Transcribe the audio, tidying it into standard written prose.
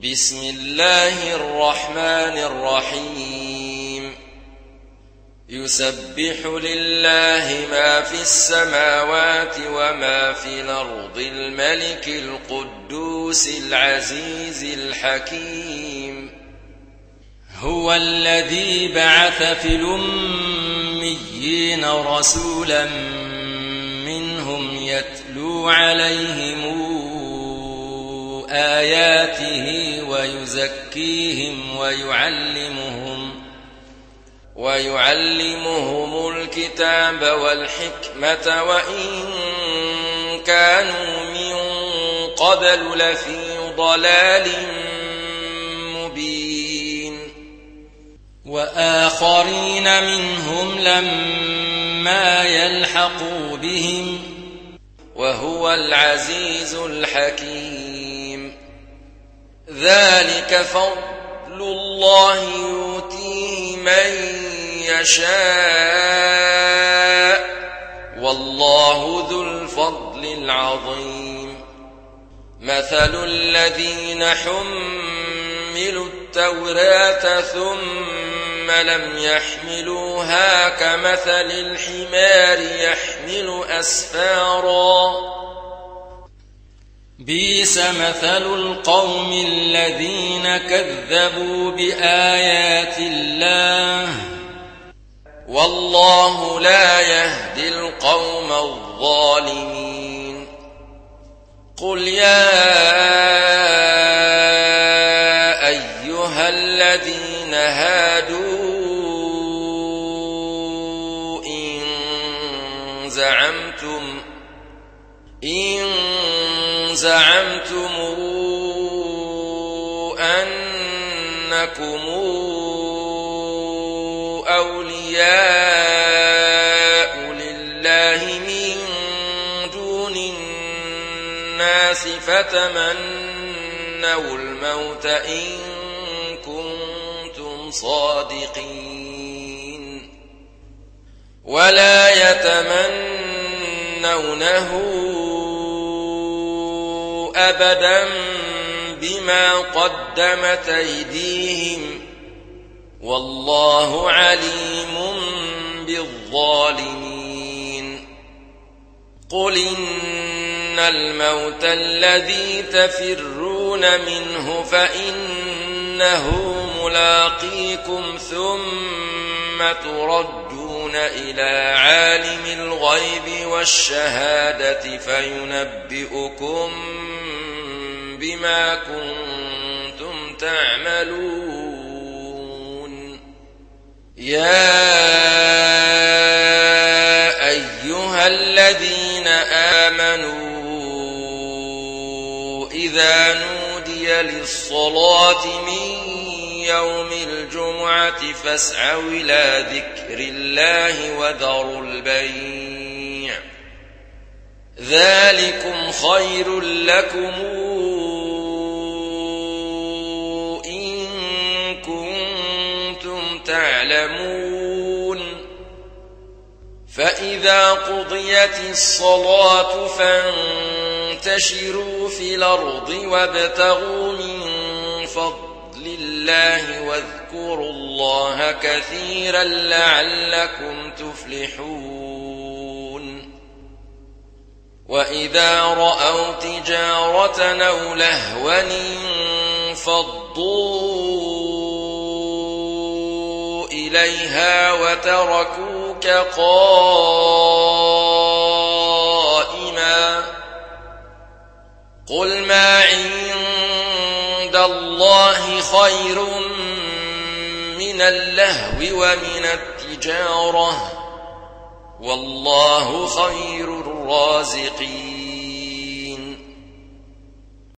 بسم الله الرحمن الرحيم يسبح لله ما في السماوات وما في الأرض الملك القدوس العزيز الحكيم هو الذي بعث في الأميين رسولا منهم يتلو عليهم آياته ويزكيهم ويعلمهم الكتاب والحكمة وإن كانوا من قبل لفي ضلال مبين وآخرين منهم لما يلحقوا بهم وهو العزيز الحكيم ذلك فضل الله يؤتيه من يشاء والله ذو الفضل العظيم مثل الذين حملوا التوراة ثم لم يحملوها كمثل الحمار يحمل أسفارا بئس مثل القوم الذين كذبوا بآيات الله والله لا يهدي القوم الظالمين قل يا أيها الذين هادوا إن زعمتم أنكم أولياء لله من دون الناس فتمنوا الموت إن كنتم صادقين ولا يتمنونه أبدا بما قدمت أيديهم والله عليم بالظالمين قل إن الموت الذي تفرون منه فإنه ملاقيكم ثم تردون إلى عالم الغيب والشهادة فينبئكم بما كنتم تعملون يا أيها الذين آمنوا إذا نودي للصلاة من يوم الجمعة فاسعوا إلى ذكر الله وذروا البيع ذلكم خير لكم إن كنتم تعلمون فإذا قضيت الصلاة فانتشروا في الأرض وابتغوا من فضل الله واذكروا الله كثيرا لعلكم تفلحون وإذا رأوا تجارة أو لهوا انفضوا إليها وتركوك قائما قل ما عند الله خير من اللهو ومن التجارة والله خير الرازقين